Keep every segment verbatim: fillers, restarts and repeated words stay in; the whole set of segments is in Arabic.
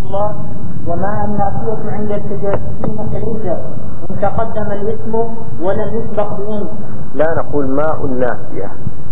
الله: وما النافية عند الحجازيين كليس إن تقدم الاسم ولم يسبق بإن. لا نقول ماء النافية،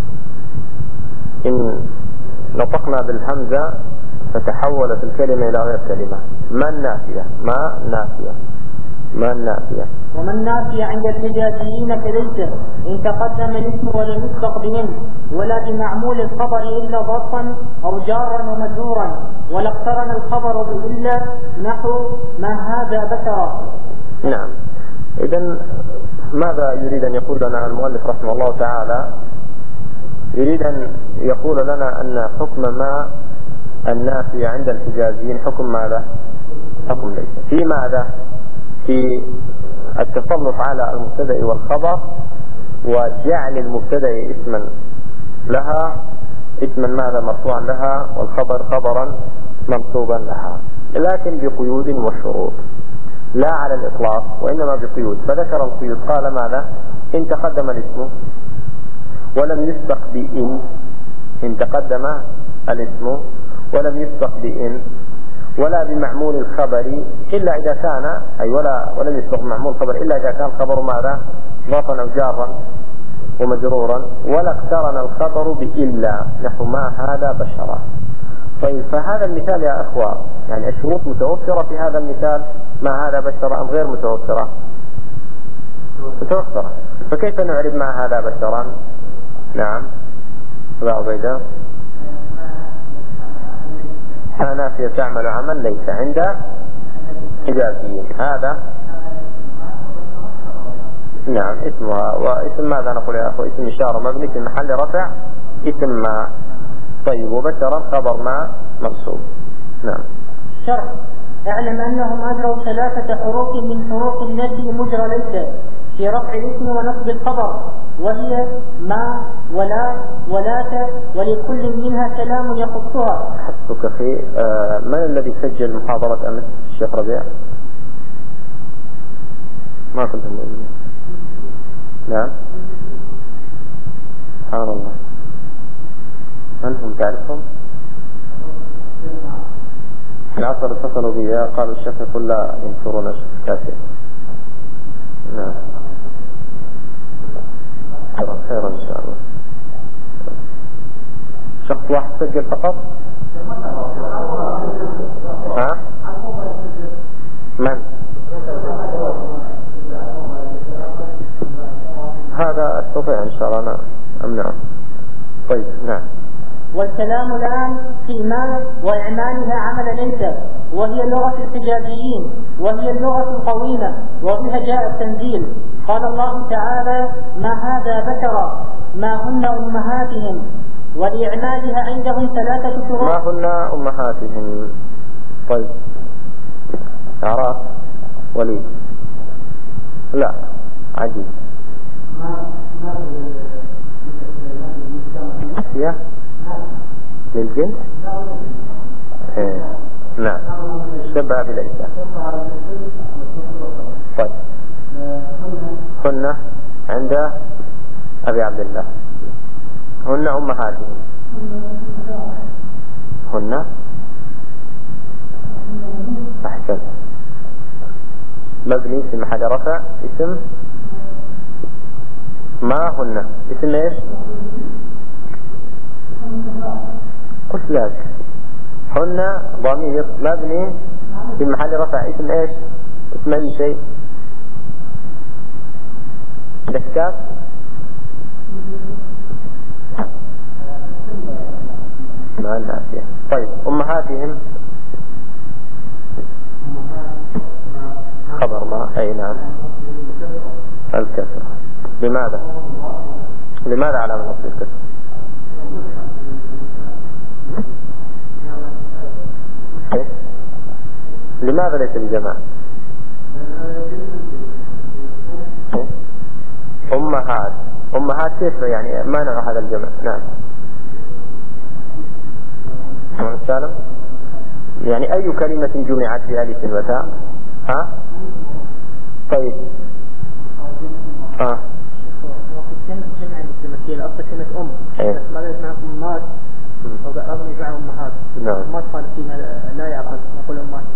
إن نطقنا بالهمزة فتحولت الكلمة إلى غير كلمة. ما النافية؟ ما نافية ما النافية. وما النافية عند الحجازيين كليس إن تقدم الاسم ولم يسبق بإن ولا بمعمول الخبر إلا ظرفا أو جارا ومجرورا ولا اقترن الخبر بإلا نحو ما هذا بشرا. نعم. إذن ماذا يريد أن يقول لنا المؤلف رحمه الله تعالى؟ يريد أن يقول لنا أن حكم ما النافية عند الحجازيين حكم ماذا؟ حكم ليس. في ماذا؟ في التسلط على المبتدأ والخبر وجعل المبتدأ اسما لها، اسما ماذا؟ مرفوعا لها، والخبر خبرا منصوبا لها، لكن بقيود وشروط، لا على الإطلاق وإنما بقيود. فذكر القيود، قال ماذا؟ إن تقدم الاسم ولم يسبق بإن، إن تقدم الاسم ولم يسبق بإن ولا بمعمول الخبر إلا إذا كان، أي ولا ولم يسبق بمعمول الخبر إلا إذا كان الخبر ماذا؟ ظرفا أو جارا ومجرورا ولا اقترن الخبر بإلا نحو ما هذا بشرا. طيب، فهذا المثال يا أخوة يعني الشروط متوفرة في هذا المثال، ما هذا بشرا أم غير متوفرة؟ متوفرة. فكيف نعرب ما هذا بشرا؟ نعم لا عبيدة. نافية تعمل عمل ليس عند حجازيين، هذا نعم اسمها. واسم ماذا نقول يا أخوة؟ اسم إشارة مبني في محل رفع اسم ما. طيب، وبشرا خبر ما منصوب. نعم. شرط: اعلم أنهم أجروا ثلاثة حروف من حروف التي مجرى ليس في رفع الاسم ونصب الخبر، وهي ما ولا ولاة، ولكل منها كلام يخصها. حسبك أخي. آه من الذي سجل محاضرة أمس؟ الشيخ ربيع؟ ما كنت مؤمن. نعم. سبحان الله. من هم تعرفهم؟ العصر اتصلوا بي قالوا الشيخ يقول لا ينصرون الكاتب. نعم. خيرا خيرا إن شاء الله. شخص واحد سجل فقط؟ ها؟ من؟ هذا أستطيع إن شاء الله أنا أمنعه. طيب نعم. والكلام الآن في ما وإعمالها عمل ليس، وهي لغة الحجازيين، وهي اللغة القويمة، وبها جاء التنزيل. قال الله تعالى: ما هذا بشرا، ما هن أمهاتهم، ولإعمالها عندهم ثلاثة شروط. ما هن أمهاتهم. طيب، أعراف وليد؟ لا، عجيب. يا للجنس؟ ايه نعم، شبه بليس. طيب، هن عند أبي عبد الله، هن أمهاتهم. هن أحسن، مبني في محل رفع اسم ما هن، اسم ايش؟ قلت لك هن ضمير مبني في محل رفع اسم ايش؟ اسم اي شيء؟ الاشكال. ما النافية. طيب، أمهاتهم خبر ما. أي نعم، الكسر. لماذا؟ لماذا علامة نصب الكسر؟ لماذا ليس بجماعة؟ أمهات. أمهات كيف يعني؟ ما نوع هذا الجمع؟ نعم. سالم، يعني أي كلمة جمعت في ألف وتاء؟ ها؟ طيب. ها. جمع الكلمة الأصل كلمة أم. ماذا يجمع أمهات؟ أو رغم يجمع أمهات. نعم. أمهات قال فيها لا يعقل نقول أمهات.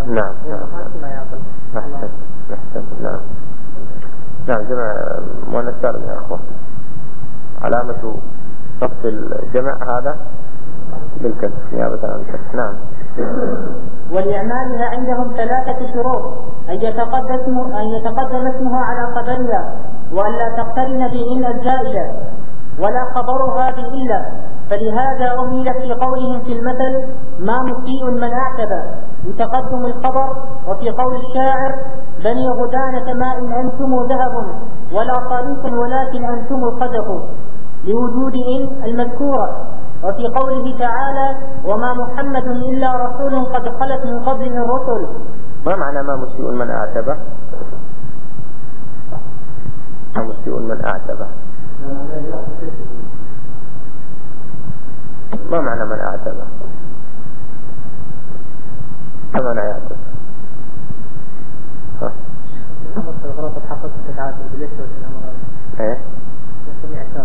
نعم نعم أحسن أحسن نعم نعم جمع مؤنث سالم يا أخوان. علامة رفع الجمع هذا بالكسر نيابة عن الكسر. نعم. ولإعمالها عندهم ثلاثة شروط: أن يتقدم أن يتقدم اسمها على خبرها، وأن لا تقترن بإن الزائدة، ولا خبرها بإلا. فلهذا أميل في قولهم في المثل: ما مسيء من أعتب، لتقدم الخبر. وفي قول الشاعر: بني غدانة ما إن أنتم ذهب، ولا طريق ولكن أنتم الخزف، لوجود إن المذكورة. وفي قوله تعالى: وما محمد إلا رسول قد خلت من قبله الرسل. ما معنى ما مسيء من أعتب؟ ما مسيء من أعتب؟ ما معنى من أعتب؟ ما معنى يعتب؟ ها؟ الغرض تحقق تتعاتب بالاسم والأمر. إيه؟ يسمي عتاب.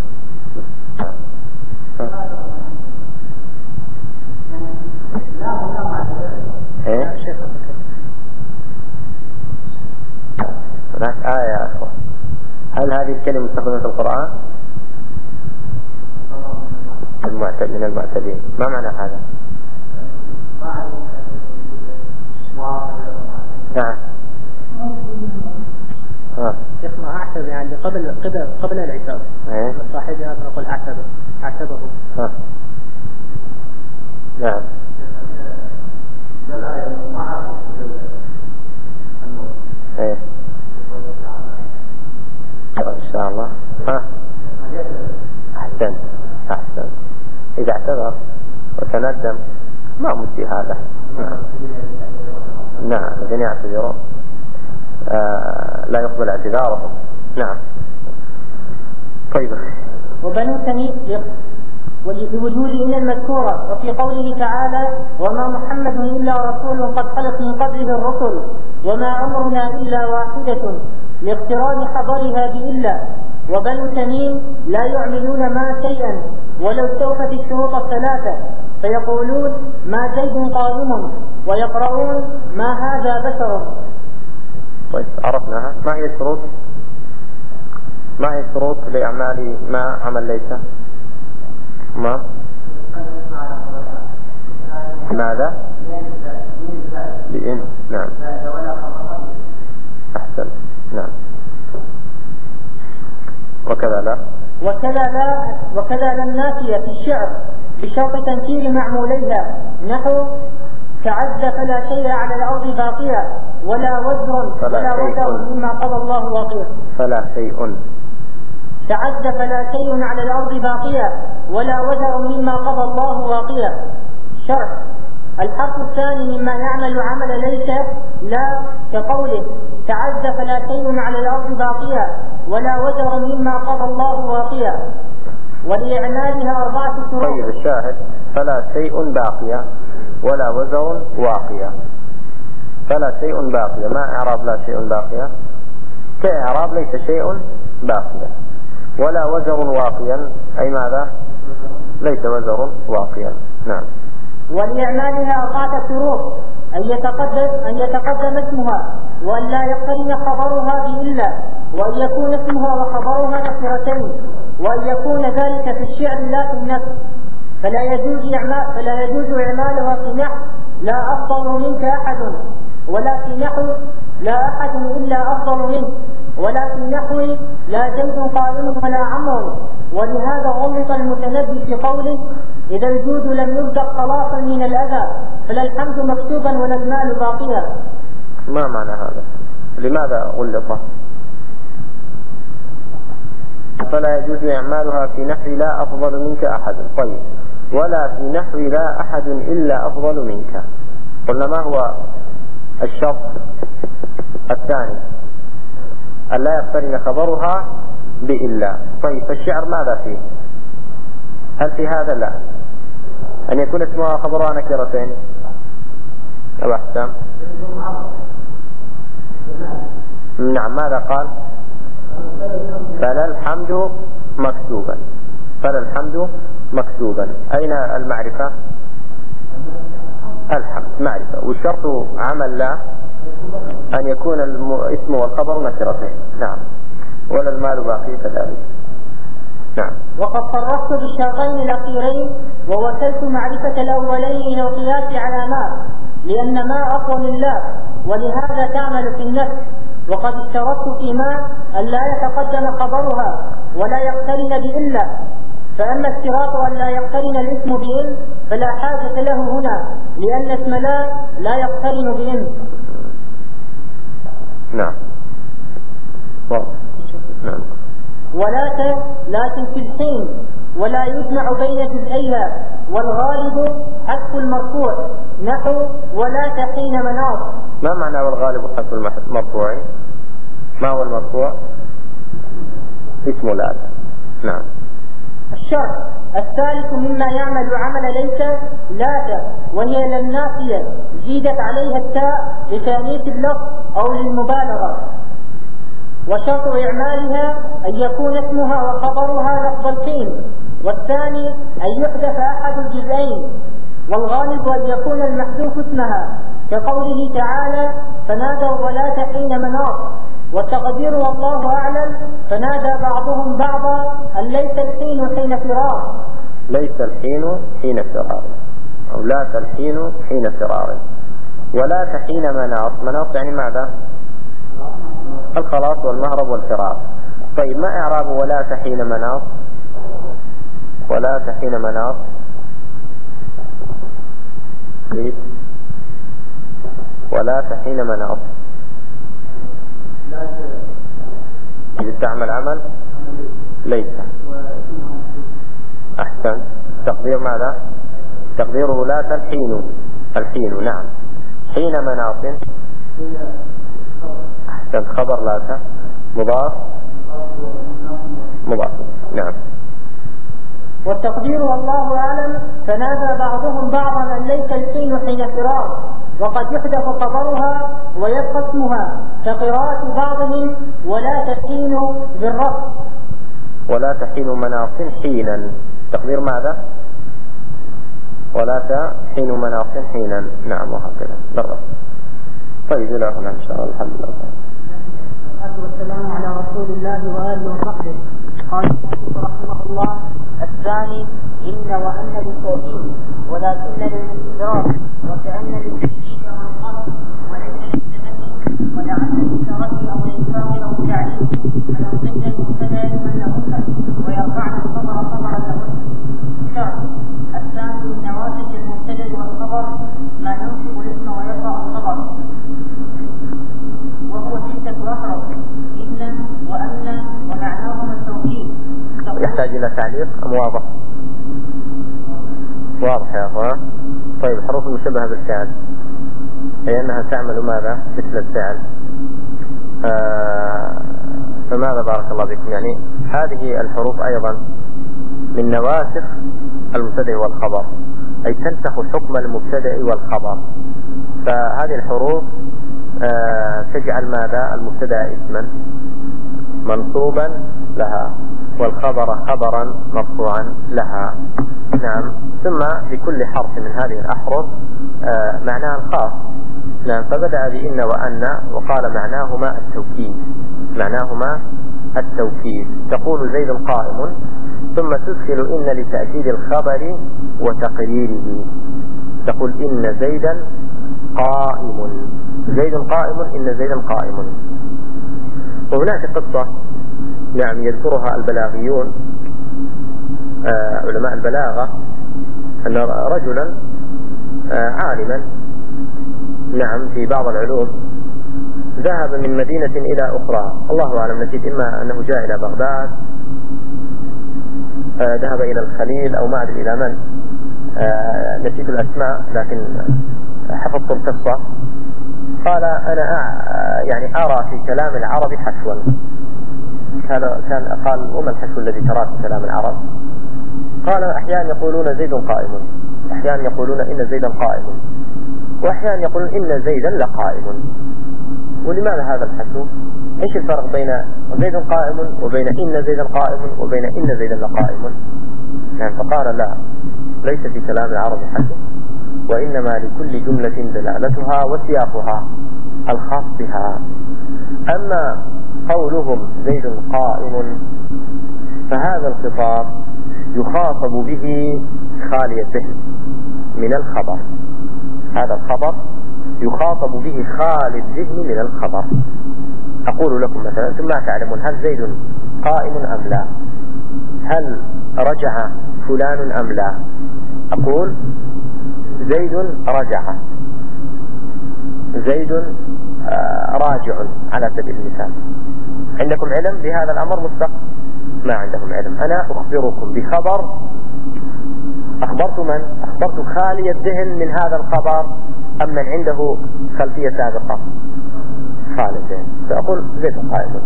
إيه؟ هناك آية يا أخوة. هل هذه الكلمة مستخدمة في القرآن؟ المعتد من المعتدين. ما معنى هذا؟ نعم. ها. شيخ ما أعتب يعني قبل قبل قبل العتاب. إيه؟ صاحبها نقول أعتبه أعتبه. ها. نعم. إيه. إن شاء الله. ها. أحسن أحسن. إذا اعتذر وتندم ما مسي هذا. نعم نعم الذين يعتذرون آه لا يقبل اعتذارهم. نعم. طيب. وبنو تميم ولوجود إن المذكورة. وفي قوله تعالى: وما محمد إلا رسول قد خلت من قبله الرسل، وما أمرنا إلا واحدة، لاقتران خبرها بإلا. وبنو تميم لا يعملون ما شيئا ولو استوفت الشروط الثلاثة، فيقولون ما زيد قائم، ويقرؤون ما هذا بشر. طيب عرفناها. ما هي الشروط؟ ما هي الشروط لأعمال ما عمل ليس؟ ما ماذا؟ لإن. نعم أحسن. نعم. وكذا لا وكذا لا وكذا لا النافية في الشعر بشرط تنكير معموليها، نحو: تعز فلا شيء على الأرض باقية، ولا وزر ولا وزر مما قضى الله واقيا. فلا شيء. تعز فلا شيء على الأرض باقية، ولا وزر مما قضى الله واقيا. شرح: الحرف الثاني مما يعمل عمل ليس لا، كقوله: تعز فلا شيء على الأرض باقية، ولا وزر مما قضى الله واقيا. ولإعمالها أربعة شروط. طيب الشاهد: فلا شيء باقية ولا وزر واقية. فلا شيء باقية، ما إعراب لا شيء باقية؟ كإعراب ليس شيء باقية. ولا وزر واقيا، أي ماذا؟ ليس وزر واقيا. نعم. ولإعمالها أربعة شروط: أن يتقدم أن يتقدم اسمها، وأن لا يقترن خبرها بإلا، وأن يكون اسمها وخبرها نكرتين، وأن يكون ذلك في الشعر لا في النثر. فلا يجوز إعمال فلا يجوز إعمالها في نحو: لا أفضل منك أحد، ولا في نحو: لا أحد إلا أفضل منه، ولا في نحو: لا زيد قائم ولا عمرو. ولهذا غلط المتنبي في قوله: إذا الجود لم يرزق خلاصا من الأذى، فلا الحمد مكتوبا ولا المال باقيا. ما معنى هذا؟ لماذا غلط؟ فلا يجوز إعمالها في نحو لا أفضل منك أحد. طيب. ولا في نحو لا أحد إلا أفضل منك. قلنا ما هو الشرط الثاني؟ أن لا يقترن خبرها بإلا. طيب فالشعر ماذا فيه؟ هل في هذا؟ لا. أن يكون اسمها خبرها نكرتين. أبو حسام. نعم. ماذا قال؟ فلا الحمد مكتوبا. فلا الحمد مكتوبا. أين المعرفة؟ الحمد معرفة، والشرط عمل لا أن يكون الاسم والخبر نكرتين. نعم. ولا المال باقي كذلك. نعم. وقد صرفت بالشرطين الأخيرين ووكلت معرفة الأولين إلى القياس على ما، لأن ما أقوى لله، ولهذا تعمل في النفس. وقد اشترطت في ما أن لا يتقدم خبرها ولا يقترن بإلا، فأما اشتراط أن لا يقترن الاسم بإن فلا حاجة له هنا، لأن اسم لا لا يقترن بإن. نعم. نعم. ولا لكن في الحين ولا يجمع بين جزئيها، والغالب حذف المرفوع نحو ولا حين مناص. ما معنى والغالب حذف المرفوع؟ ما هو المرفوع؟ اسم لا. نعم. الشرط الثالث مما يعمل عمل ليس لا، وهي للنافية زيدت عليها التاء لتأنيث اللفظ أو للمبالغة. وشرط إعمالها أن يكون اسمها وخبرها لفظ الحين، والثاني أن يحدث أحد الجزئين، والغالب أن يكون المحذوف اسمها، كقوله تعالى فنادوا ولا حين مناص، والتقدير والله أعلم فنادى بعضهم بعضا أن ليس الحين حين فرار. ليس الحين حين فرار، أو لا الحين حين فرار، ولا حين مناص. مناص يعني ماذا؟ الخلاص والمهرب والفرار. طيب ما إعراب ولا حين مناص؟ ولا حين مناص ليس ولا حين مناص إذا تعمل عمل ليس. أحسن. تقدير ماذا؟ تقديره لا الحين. الحين. نعم. حين مناص. أحسن. خبر لا مضاف مضاف. نعم. والتقدير والله أعلم فنادى بعضهم بعضا أن ليس الحين حين فرار، وقد يحدث خبرها ويبقى اسمها كقراءة بعضهم ولا تحين بالرفع. ولا تحين مناص حينا. تقدير ماذا؟ ولا تحين مناص حينا. نعم. وهكذا بالرفع. طيب إلى هنا إن شاء الله. الحمد لله والسلام على رسول الله وآله وصحبه. قال المؤلف رحمه الله: الثاني إن وأن للتوكيد، ولكن للاستدراك، وكأن للتشريع والقصد، وليس للتنبيه، ولعل للترك أو الإنفاق أو التعليم، فنصب المبتدأ أنهن ويرفعن الخبر خبرا لهن. الثالث الثاني من نواسج المبتدأ والخبر ما ينصب الاسم ويرفع الخبر، وهو ستة أحرف: إن وأن ومعناهما التوكيد. يحتاج إلى تعليق أم واضح؟ واضح يا أخوان. طيب الحروف المشبهة بالفعل هي أنها تعمل ماذا؟ مثل الفعل. آه فماذا بارك الله بكم؟ يعني هذه الحروف أيضا من نواسخ المبتدأ والخبر، أي تنسخ حكم المبتدأ والخبر. فهذه الحروف آه تجعل ماذا؟ المبتدأ اسما منصوبا لها، والخبر خبرا مرفوعا لها. نعم. ثم لكل حرف من هذه الأحرف آه معناه الخاص. نعم. فبدأ بإن وأن وقال معناهما التوكيد. معناهما التوكيد. تقول زيد قائم، ثم تدخل إن لتأكيد الخبر وتقريره. تقول إن زيدا قائم. زيد قائم. إن زيدا قائم. وهناك قصة نعم يذكرها البلاغيون آه علماء البلاغة، أن رجلا آه عالما نعم في بعض العلوم ذهب من مدينة إلى أخرى، الله أعلم، نسيت إما أنه جاء إلى بغداد آه ذهب إلى الخليل أو ما أدري إلى من، آه نسيت الأسماء لكن حفظت القصة. قال أنا آه يعني أرى في كلام العرب حشوا. كان كان قال وما الحشو الذي تراه في كلام العرب؟ قال أحيانا يقولون زيد قائم، أحيانا يقولون إن زيدا قائم، وأحيانا يقولون إن زيدا لقائم. ولماذا هذا الحشو؟ إيش الفرق بين زيد قائم وبين إن زيدا قائم وبين إن زيدا لقائم؟ يعني فقال لا، ليس في كلام العرب حشو، وإنما لكل جملة دلالتها وسياقها الخاص بها. أما قولهم زيد قائم فهذا الخطاب يخاطب به خالي الذهن من الخبر، هذا الخبر يخاطب به خالي الذهن من الخبر. أقول لكم مثلا ثم تعلمون هل زيد قائم أم لا، هل رجع فلان أم لا. أقول زيد رجع، زيد راجع على سبيل المثال. عندكم علم بهذا الأمر مسبق؟ ما عندكم علم. أنا أخبركم بخبر، أخبرت من؟ أخبرت خالي الذهن من هذا الخبر أم من عنده خلفية سابقة؟ خالي الذهن، فأقول زيد قائم.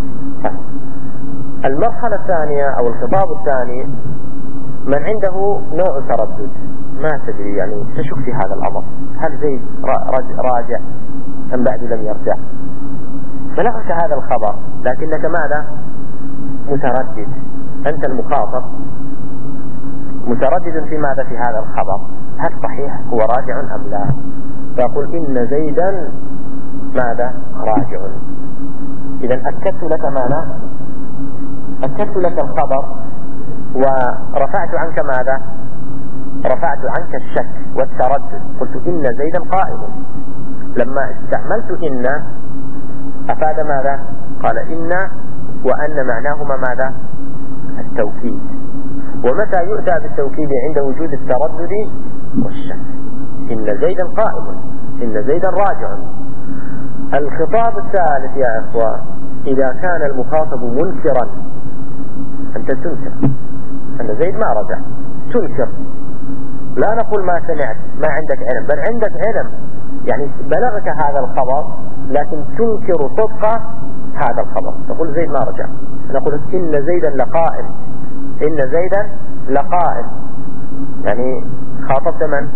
المرحلة الثانية أو الخطاب الثاني من عنده نوع تردد، ما تدري يعني تشك في هذا الأمر، هل زيد راجع أم بعد لم يرجع، بلغك هذا الخبر لكنك ماذا؟ متردد، أنت المخاطب متردد في ماذا؟ في هذا الخبر، هل صحيح هو راجع أم لا؟ فأقول إن زيدا ماذا؟ راجع. إذا أكدت لك ماذا؟ أكدت لك الخبر ورفعت عنك ماذا؟ رفعت عنك الشك والتردد، قلت إن زيدا قائم. لما استعملت إن أفاد ماذا؟ قال إن وأن معناهما ماذا؟ التوكيد. ومتى يؤتى بالتوكيد؟ عند وجود التردد والشك. إن زيدا قائم، إن زيدا راجع. الخطاب الثالث يا أخوة إذا كان المخاطب منكرا، أنت تنكر أن زيد ما رجع، تنكر، لا نقول ما سمعت ما عندك علم، بل عندك علم، يعني بلغك هذا الخبر لكن تنكر صدق هذا الخبر، تقول زيد ما رجع. نقول إن زيدا لقائم، إن زيدا لقائم، يعني خاطبت من؟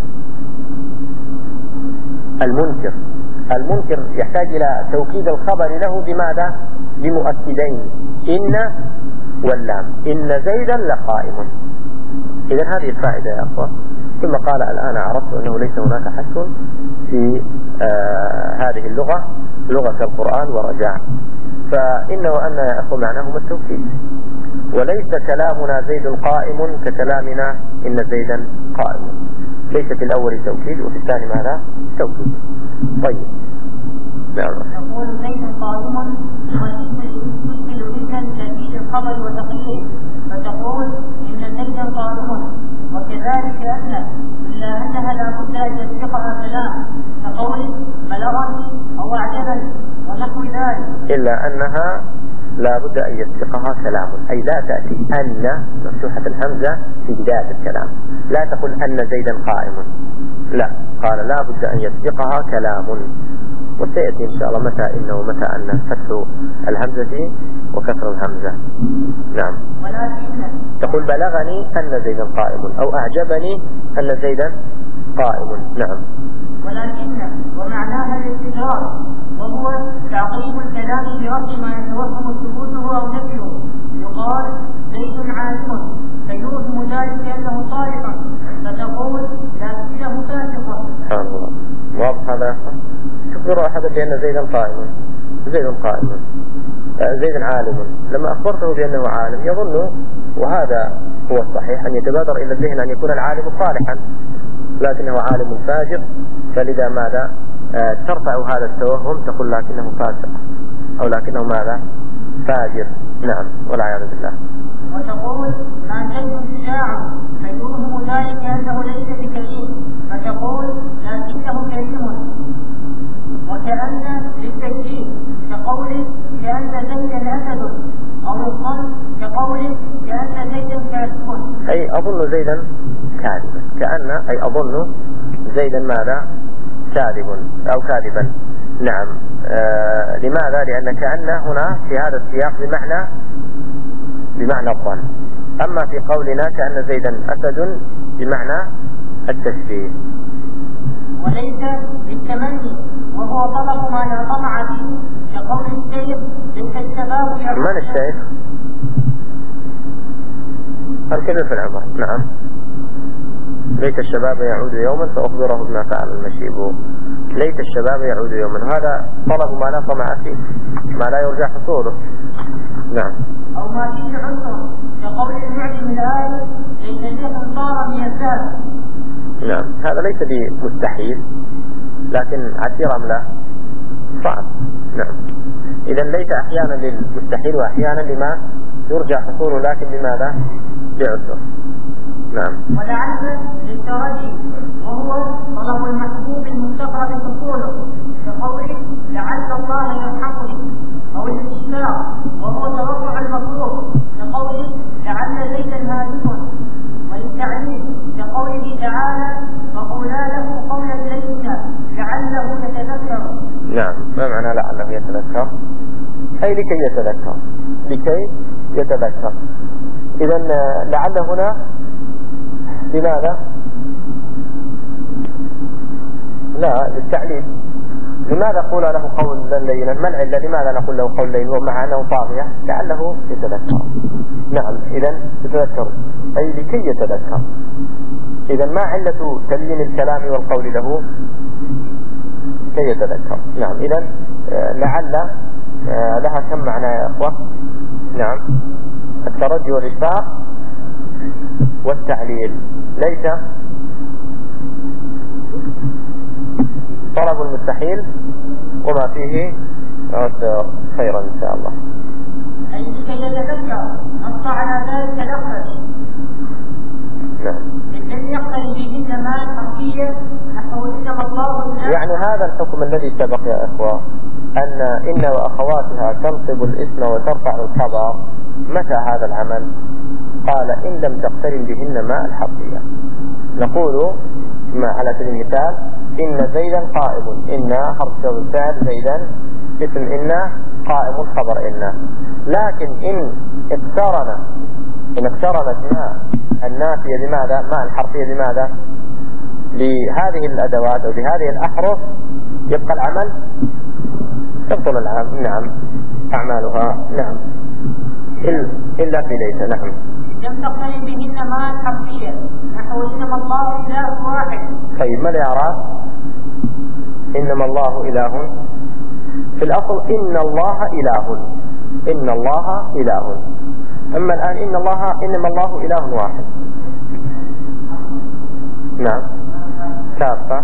المنكر. المنكر يحتاج إلى توكيد الخبر له بماذا؟ بمؤكدين، إن واللام، إن زيدا لقائم. إذا هذه الفائدة يا أخوة. ثم قال الآن عرفت أنه ليس هناك حث في آه هذه اللغة، لغة القرآن ورجع، فإنه أن يا أخوة معناهما التوكيد، وليس كلامنا زيد قائم ككلامنا إن زيدا قائم، ليس في الأول توكيد وفي الثاني ماذا؟ توكيد. طيب يقول زيد قائم وتشمل جدا تأكيد الخبر وتقريره، فتقول إن زيدا قائم، وكذلك أن إلا أنها لا بد أن يسبقها كلام كقول بلغني أو أعجبني ونحو ذلك، إلا أنها لا بد أن يسبقها كلام، أي لا تأتي أن مفتوحة الهمزة في بداية الكلام، لا تقول أن زيدا قائم، لا، قال لا بد أن يسبقها كلام، وسيأتي إن شاء الله متى إن ومتى أن فتح الهمزة وكسر الهمزة. نعم. تقول بلغني أن زيدا قائم أو أعجبني أن زيدا قائم. نعم. ولكن ومعناها الاستدراك، وهو تعقيب الكلام برد ما يتوهم ثبوته أو نفيه. يقال زيد عالم فيوهم ذلك أنه صالح، فتقول لكنه فاسق. سبحان الله. واضح هذا؟ تخبر أحد بأن زيدا قائم، زيد قائم، زيد عالم، لما أخبرته بأنه عالم يظن، وهذا هو الصحيح، أن يتبادر إلى الذهن أن يكون العالم صالحا، لكنه عالم فاجر، فلذا ماذا؟ آه ترفع هذا التوهم، تقول لكنه فاسق أو لكنه ماذا؟ فاجر. نعم، والعياذ بالله. وتقول ما زيد شجاع فيوهم ذلك أنه ليس بكريم، فتقول لكنه كريم. وكأن للتكذيب كقوله كأن زيدا أسد، أو الظن كقوله كأن زيدا كاذب، أي أظن زيدا كاذبا، كأن أي أظن زيدا ماذا؟ كاذب أو كاذبا. نعم. آه لماذا؟ لأن كأن هنا في هذا السياق بمعنى بمعنى الظن، أما في قولنا كأن زيدا أسد بمعنى التشبيه. وليس بالتمني، وهو طلب ما لا طمع فيه، كقول الشيخ ليس الشباب. من الشيخ؟ الكبير في العمر. نعم. ليت الشباب يعود يوما فأخبره بما فعل المشيب. ليت الشباب يعود يوما، هذا طلب ما لا طمع فيه، ما لا يرجى حصوله. نعم. أو ما فيه عسر كقول المعلم الآية ليت الريح صار من الزاد. نعم، هذا ليس بمستحيل لكن عسير أم لا؟ صعب. نعم. إذا ليت أحيانا للمستحيل وأحيانا لما يرجى حصوله، لكن لماذا؟ بعسر. نعم. ولعل للترجي وهو طلب المحبوب المستقر حصوله كقوله لعل الله يرحمني، أو الاشتراك وهو توقع المطلوب كقوله لعل زيدا هادف، وللتعليم كقوله تعالى فقولا له قولا لينا لعله يتذكر. نعم. ما معنى لعله يتذكر؟ أي لكي يتذكر، لكي يتذكر. إذا لعل هنا لماذا؟ لا، للتعليل. لماذا قول له قولا لينا؟ ما العلة؟ لماذا نقول له قول لين ومع أنه طاغية؟ لعله يتذكر. نعم. إذا يتذكر أي لكي يتذكر. إذا ما علة تلين الكلام والقول له؟ كي يتذكر. نعم. إذا لعل لها كم معنى يا أخوة؟ نعم. الترجي والإشفاق والتعليل. ليت طلب المستحيل وما فيه خيرا إن شاء الله. أي لكي يتذكر نص على ذلك لفظ. نعم. لم يقتل بهن ما حرفية نحو إنما الله. يعني هذا الحكم الذي سبق يا إخوة أن إن وأخواتها تنصب الاسم وترفع الخبر، متى هذا العمل؟ قال إن لم تقترن بهن ما الحرفية. نقول ما على سبيل المثال إن زيدا قائم، إن حرف الفعل، زيدا اسم إن، قائم خبر إن. لكن إن اقترن إن اقترنت ما النافية لماذا؟ ما الحرفية لماذا؟ لهذه الأدوات أو لهذه الأحرف يبقى العمل، تبطل العمل. نعم. أعمالها. نعم. إلا في ليس. نعم. لم تقترن بهن ما الحرفية نحو إنما الله إله واحد. طيب ما الإعراب؟ إنما الله إله. في الأصل إن الله إله، إن الله إله. أما الآن إن الله إنما الله إله واحد. نعم. كافة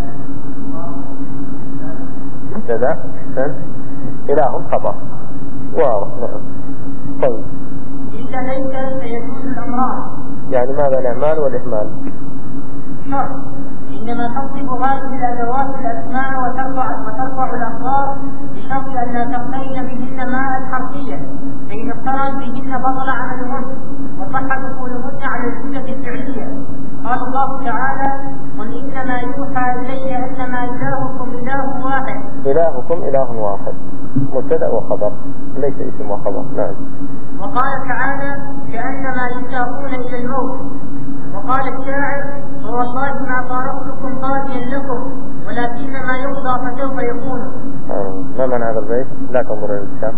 كذا إله خبر واضح. نعم. طيب. إلا ليس سيكون الأمران. يعني ماذا الإعمال والإهمال؟ شرط. إنما تنصب هذه الأدوات الأسماء وترفع وترفع الأخبار بشرط أن لا تقترن بهن ما الحرفية، فإن اقترن بهن بطل عملهن وصح دخولهن على الجملة الفعلية. قال الله تعالى قل إنما يوحى إلي أنما إلهكم إله واحد. إلهكم إله واحد مبتدأ وخبر، ليس اسم وخبر. نعم. وقال تعالى كأنما يساقون إلى الموت. وقال الشاعر والله ما فارقتكم قاضيا لكم ولكنما يقضى فسوف يكون. ما معنى هذا البيت؟ لا تنظر إلى الكتاب.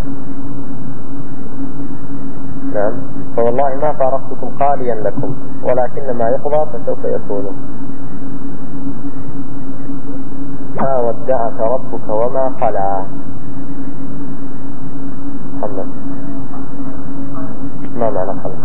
نعم. فوالله ما فارقتكم قاليا لكم ولكنما يقضى فسوف يكون. ما ودعك ربك وما قلى. محمد ما معنى قلى؟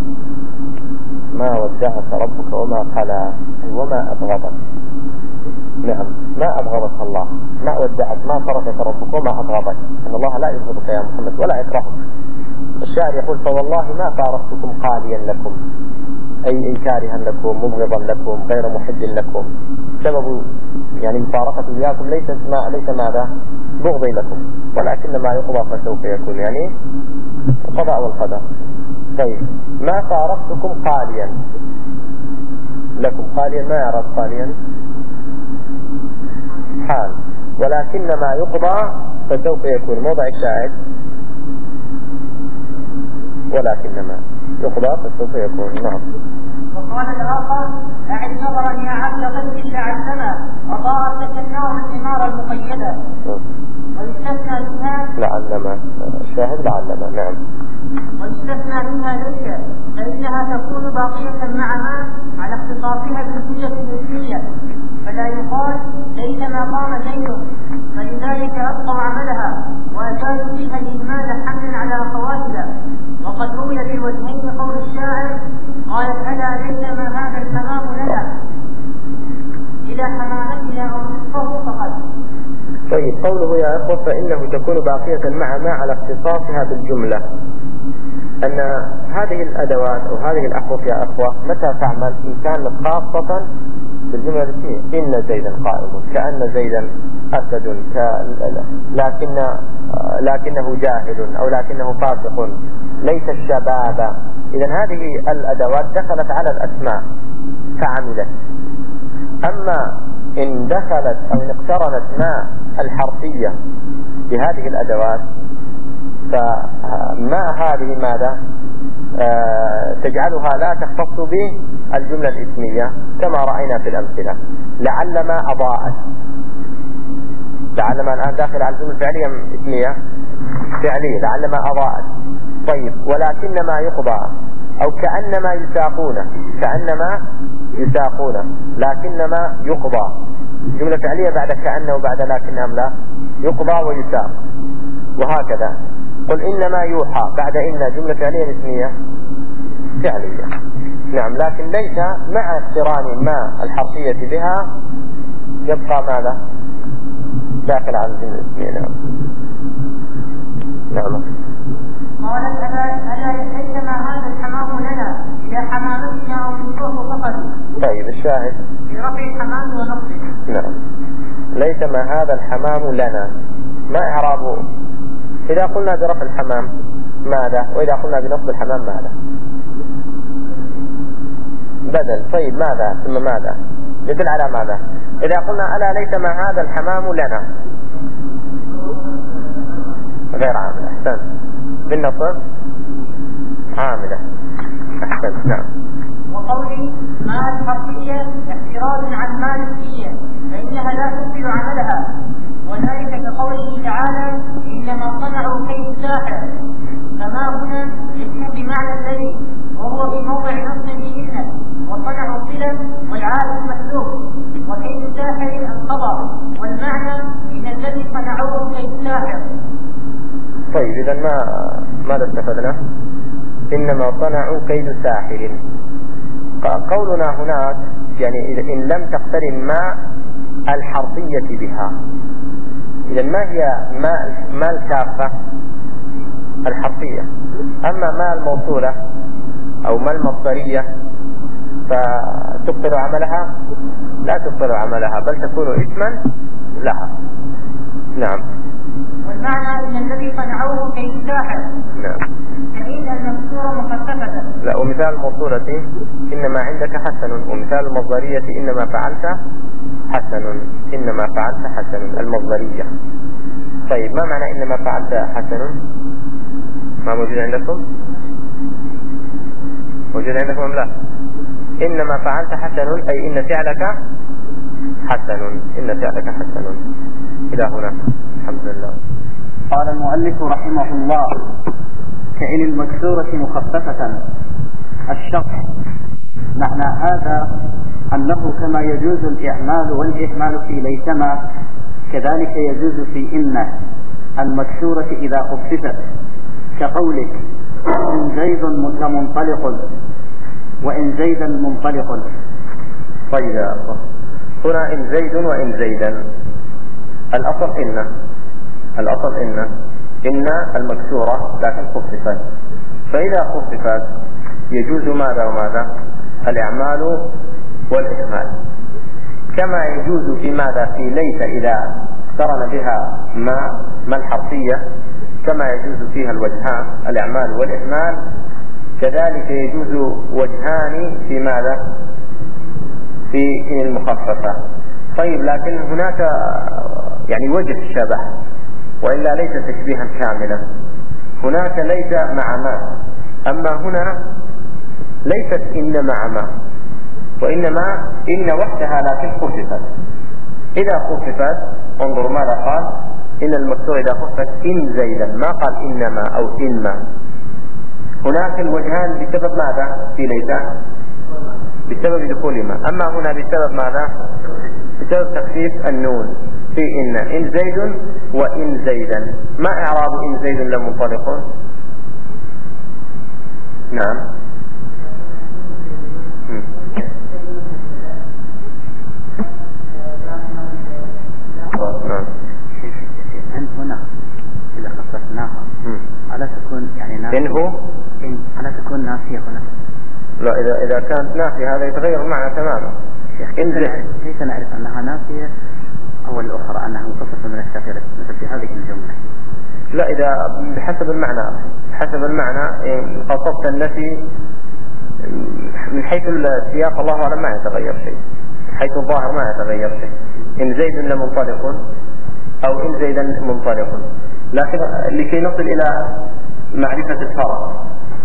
ما ودعك ربك وما قلى وما أبغضك. نعم. ما أبغضك الله، ما ودعك، ما تركك ربك وما أبغضك. أن الله لا يبغضك يا محمد ولا يكرهك. الشاعر يقول فوالله ما فارقتكم قاليا لكم، أي إنكارها لكم، مبغضا لكم، غير محب لكم. سبب يعني مفارقة إياكم ليس ما ليس ماذا؟ بغضي لكم، ولكن ما يقضى فسوف يكون، يعني القضاء والقدر. طيب. ما فارقتكم قاليا لكم، قاليا ما يعرف قاليا؟ حال. ولكن ما يقضى فسوف يكون موضع الشاهد، ولكنما يقضى فسوف يكون. نعم. وقال الآخر أعد نظرا يا عبد غير لعلما أضاءت لك النار الثمار المقيدة. ويستثنى منها لعلما، الشاهد لعلما. نعم. ويستثنى منها ليس فإنها تكون باقية مع ما على اختصاصها ليس ما قام زيد فلذلك أبقوا عملها وأزالوا فيها الإجمال حملا على أخواتها. وقد روي في الوجهين قول الشاعر قالت ألا ليس ما هذا الحمام لنا إلى حمامتنا ونصفه فقط. طيب قوله يا أخوة فإنه تكون باقية مع ما على اختصاصها بالجملة، أن هذه الأدوات أو هذه الأحرف يا أخوة متى تعمل إن كانت خاصة بالجملة الاسمية. إن زيدا قائم، كأن زيدا أسد، ك... لكن لكنه جاهل أو لكنه فاسق، ليس الشباب. إذا هذه الأدوات دخلت على الأسماء فعملت. أما إن دخلت أو إن اقترنت مع الحرفية بهذه الأدوات فما هذه ماذا آه تجعلها لا تختص بالجملة الاسمية كما رأينا في الأمثلة. لعل ما أضاءت، لعل ما الآن داخل على الجملة الفعلية اسمية فعلية، لعل ما أضاءت. طيب ولكن ما يقضى أو كأنما يساقون، كأنما يساقون لكنما يقضى، جملة فعلية بعد كأن وبعد لكن أم لا يقضى ويساق. وهكذا قل إنما يوحى بعد إن جملة فعلية اسمية فعلية. نعم، لكن ليس مع اقتران ما الحرفية بها يبقى ماذا داخل على الجملة الاسمية. نعم نعم. قالت ألا ليس ما هذا الحمام لنا إلى حمامتنا ونصفه فقط. طيب الشاهد في رفع الحمام ونصفه. نعم، ليس ما هذا الحمام لنا، ما إعرابه؟ إذا قلنا برفع الحمام ماذا؟ وإذا قلنا بنصب الحمام ماذا؟ بدل. طيب ماذا ثم ماذا يدل على ماذا؟ إذا قلنا ألا ليس ما هذا الحمام لنا غير عاملة. أحسن. بالنصب عاملة. أحسن. نعم. وقولي ما الحرفية احتراز عن ما الاسمية فإنها لا تبطل عملها، وذلك كقوله تعالى إنما صنعوا كيد ساحر، فما هنا اسم بمعنى الذي وهو في موضع نصب بإذنه، وصنعوا صلة والعائد مكتوب، وكيد ساحر الخبر، والمعنى إن الذي صنعوه كيد ساحر. طيب إذا ما ماذا استفدنا؟ إنما صنعوا كيد ساحر. قولنا هناك يعني إن لم تقترن ما الحرفية بها، إذا ما هي ما ما الكافة؟ الحرفية. أما ما الموصولة أو ما المصدرية فتبطل عملها؟ لا تبطل عملها، بل تكون اسما لها. نعم. والمعنى إن الذي صنعوه كيد ساحر. نعم. كيد المكسورة مخففة. لا، ومثال الموصولة إنما عندك حسن، ومثال المصدرية إنما فعلت حسن، إنما فعلت حسن المصدرية. طيب ما معنى إنما فعلت حسن؟ ما موجود عندكم؟ موجود عندكم أم لا؟ إنما فعلت حسن أي إن فعلك حسن، إن فعلك حسن. إلى هنا الحمد لله. قال المؤلف رحمه الله كإن المكسورة مخففة. الشرح معنى هذا أنه كما يجوز الإعمال والإهمال في ليتما كذلك يجوز في إن المكسورة إذا خففت، كقولك إن زيد منطلق وإن زيدا منطلق. طيب يا أخوة، هنا إن زيد وإن زيدا، الأصل إن الأصل إن إن المكسورة لكن خففت، فإذا خففت يجوز ماذا وماذا؟ الإعمال والإهمال، كما يجوز في ماذا؟ في ليس إذا اقترن بها ما ما الحرفية، كما يجوز فيها الوجهان الإعمال والإهمال، كذلك يجوز وجهان في ماذا؟ في إن المخففة. طيب لكن هناك يعني وجه الشبه، وإلا ليس تشبيها كاملا. هناك ليس مع ما، أما هنا ليست إن مع ما، وإنما إن وحدها لكن خففت. إذا خففت انظر ماذا قال؟ إن المكسور إذا خففت إن زيدا، ما قال إنما أو إنما. هناك الوجهان بسبب ماذا؟ في ليس بسبب دخول ما، أما هنا بسبب ماذا؟ بسبب تخفيف النون في إن إن زيد وإن زيدا. ما إعراب إن زيد لمنطلق؟ نعم. نعم. إن هنا إذا خصصناها ألا تكون يعني نافية؟ إن هو إن ألا تكون نافية هنا؟ لا، إذا إذا كانت نافية هذا يتغير المعنى تماما. إن كيف نعرف أنها نافية أو الأخرى أنها مخصصة من الثقيلة مثل في هذه الجملة؟ لا، إذا بحسب المعنى بحسب المعنى خصصت النفي من حيث السياق الله أعلم ما يتغير شيء، من حيث الظاهر ما يتغير شيء. إن زيد لمنطلق أو إن زيدا منطلق، لكن لكي نصل إلى معرفة الفرق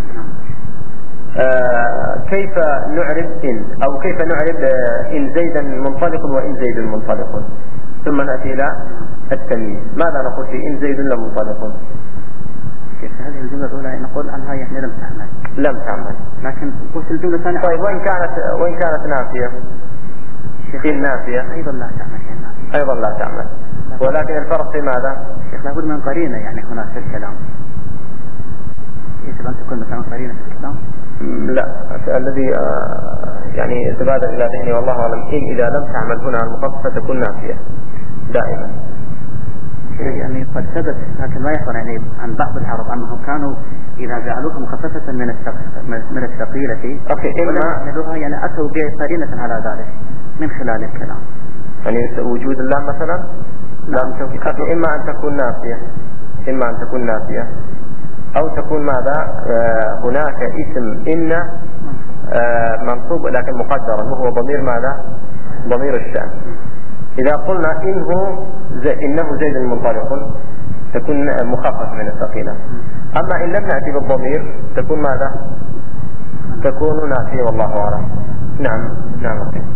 آه كيف نعرف إن أو كيف نعرف آه إن زيدا منطلق وإن زيد منطلق، ثم نأتي إلى التمييز. ماذا نقول في إن زيد لمنطلق؟ في هذه الجملة الأولى نقول أنها يعني لم تعمل لم تعمل لكن قلت الجملة الثانية طيب وإن كانت وإن كانت نافية إن نافية أيضا لا تعمل يعني أيضا لا تعمل، ولكن الفرق في ماذا؟ شيخ لابد من قرينة يعني هنا في الكلام، يجب أن تكون مثلا قرينة في الكلام. لا، الذي يعني تبادر إلى ذهني والله أعلم إن إذا لم تعمل هنا المخففة تكون نافية دائما. يعني قد ثبت لكن ما يخبر يعني عن بعض العرب أنهم كانوا إذا جعلوها مخففة من من الثقيلة ولم يعملوها يعني أتوا بقرينة على ذلك من خلال الكلام، يعني وجود اللام مثلا لام إما أن تكون نافية إما أن تكون نافية أو تكون ماذا آه هناك اسم إن آه منصوب لكن مقدرا وهو ضمير ماذا؟ ضمير الشأن. إذا قلنا إنه زي إنه زيد منطلق تكون مخفف من الثقيلة، أما إن لم نأتي بالضمير تكون ماذا؟ تكون نافية والله أعلم. نعم نعم.